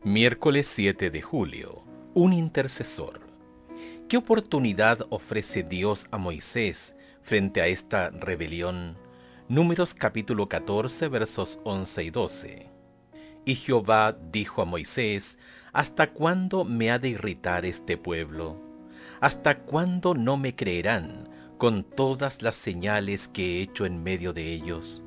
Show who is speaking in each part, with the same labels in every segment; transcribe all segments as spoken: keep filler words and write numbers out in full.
Speaker 1: Miércoles siete de julio. Un intercesor. ¿Qué oportunidad ofrece Dios a Moisés frente a esta rebelión? Números capítulo catorce, versos once y doce. Y Jehová dijo a Moisés: ¿Hasta cuándo me ha de irritar este pueblo? ¿Hasta cuándo no me creerán con todas las señales que he hecho en medio de ellos?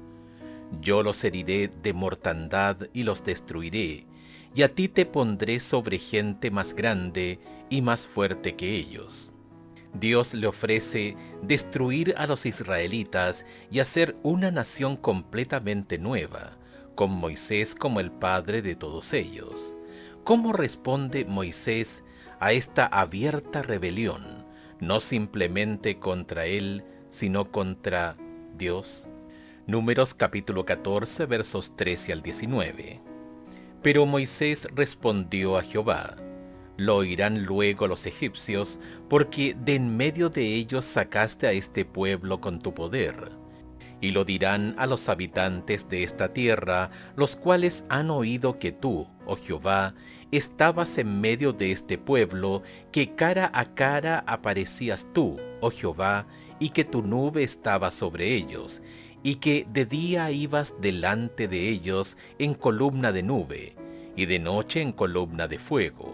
Speaker 1: Yo los heriré de mortandad y los destruiré, y a ti te pondré sobre gente más grande y más fuerte que ellos. Dios le ofrece destruir a los israelitas y hacer una nación completamente nueva, con Moisés como el padre de todos ellos. ¿Cómo responde Moisés a esta abierta rebelión, no simplemente contra él, sino contra Dios? Números capítulo catorce, versos trece al diecinueve. Pero Moisés respondió a Jehová: Lo oirán luego los egipcios, porque de en medio de ellos sacaste a este pueblo con tu poder. Y lo dirán a los habitantes de esta tierra, los cuales han oído que tú, oh Jehová, estabas en medio de este pueblo, que cara a cara aparecías tú, oh Jehová, y que tu nube estaba sobre ellos, y que de día ibas delante de ellos en columna de nube, y de noche en columna de fuego,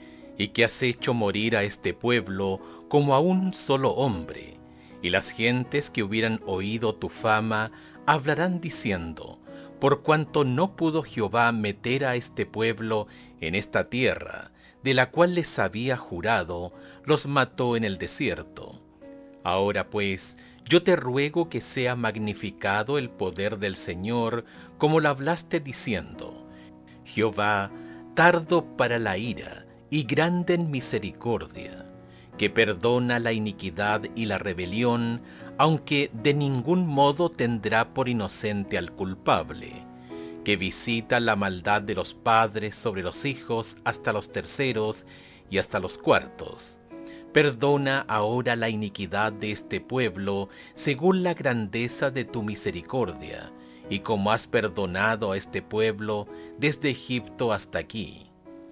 Speaker 1: y que has hecho morir a este pueblo como a un solo hombre, y las gentes que hubieran oído tu fama hablarán diciendo: por cuanto no pudo Jehová meter a este pueblo en esta tierra, de la cual les había jurado, los mató en el desierto. Ahora pues, yo te ruego que sea magnificado el poder del Señor, como lo hablaste diciendo: Jehová, tardo para la ira y grande en misericordia, que perdona la iniquidad y la rebelión, aunque de ningún modo tendrá por inocente al culpable, que visita la maldad de los padres sobre los hijos hasta los terceros y hasta los cuartos. Perdona ahora la iniquidad de este pueblo según la grandeza de tu misericordia, y como has perdonado a este pueblo desde Egipto hasta aquí.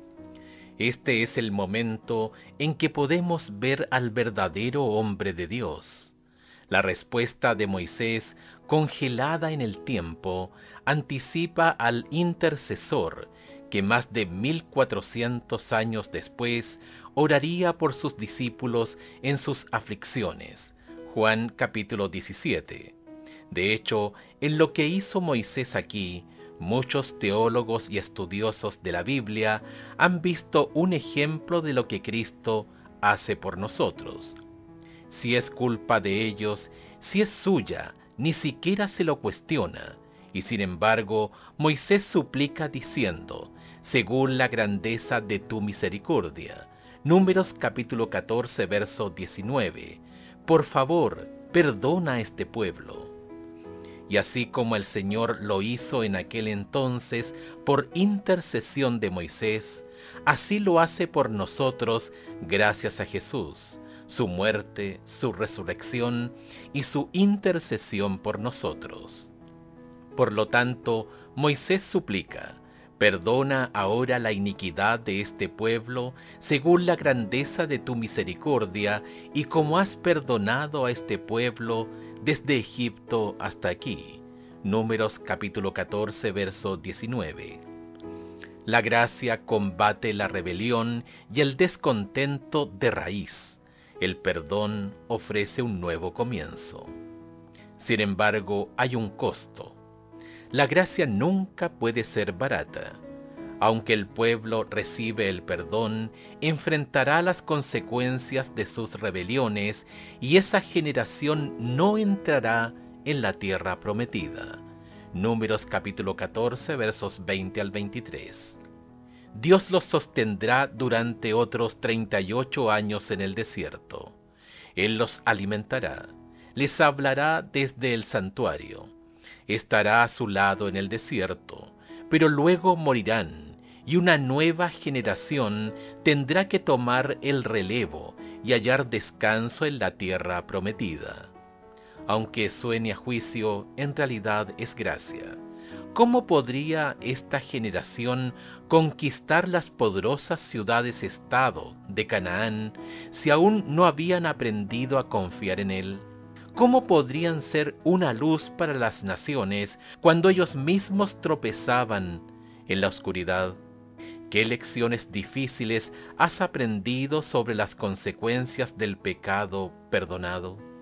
Speaker 1: Este es el momento en que podemos ver al verdadero hombre de Dios. La respuesta de Moisés, congelada en el tiempo, anticipa al intercesor que más de mil cuatrocientos años después oraría por sus discípulos en sus aflicciones. Juan capítulo diecisiete. De hecho, en lo que hizo Moisés aquí, muchos teólogos y estudiosos de la Biblia han visto un ejemplo de lo que Cristo hace por nosotros. Si es culpa de ellos, si es suya, ni siquiera se lo cuestiona, y sin embargo Moisés suplica diciendo: según la grandeza de tu misericordia. Números capítulo catorce, verso diecinueve. Por favor, perdona a este pueblo. Y así como el Señor lo hizo en aquel entonces por intercesión de Moisés, así lo hace por nosotros gracias a Jesús, su muerte, su resurrección y su intercesión por nosotros. Por lo tanto, Moisés suplica: perdona ahora la iniquidad de este pueblo según la grandeza de tu misericordia, y como has perdonado a este pueblo desde Egipto hasta aquí. Números capítulo catorce, verso diecinueve. La gracia combate la rebelión y el descontento de raíz. El perdón ofrece un nuevo comienzo. Sin embargo, hay un costo. La gracia nunca puede ser barata. Aunque el pueblo recibe el perdón, enfrentará las consecuencias de sus rebeliones, y esa generación no entrará en la tierra prometida. Números capítulo catorce, versos veinte al veintitrés. Dios los sostendrá durante otros treinta y ocho años en el desierto. Él los alimentará, les hablará desde el santuario. Estará a su lado en el desierto, pero luego morirán, y una nueva generación tendrá que tomar el relevo y hallar descanso en la tierra prometida. Aunque suene a juicio, en realidad es gracia, ¿Cómo podría esta generación conquistar las poderosas ciudades-estado de Canaán si aún no habían aprendido a confiar en Él? ¿Cómo podrían ser una luz para las naciones cuando ellos mismos tropezaban en la oscuridad? ¿Qué lecciones difíciles has aprendido sobre las consecuencias del pecado perdonado?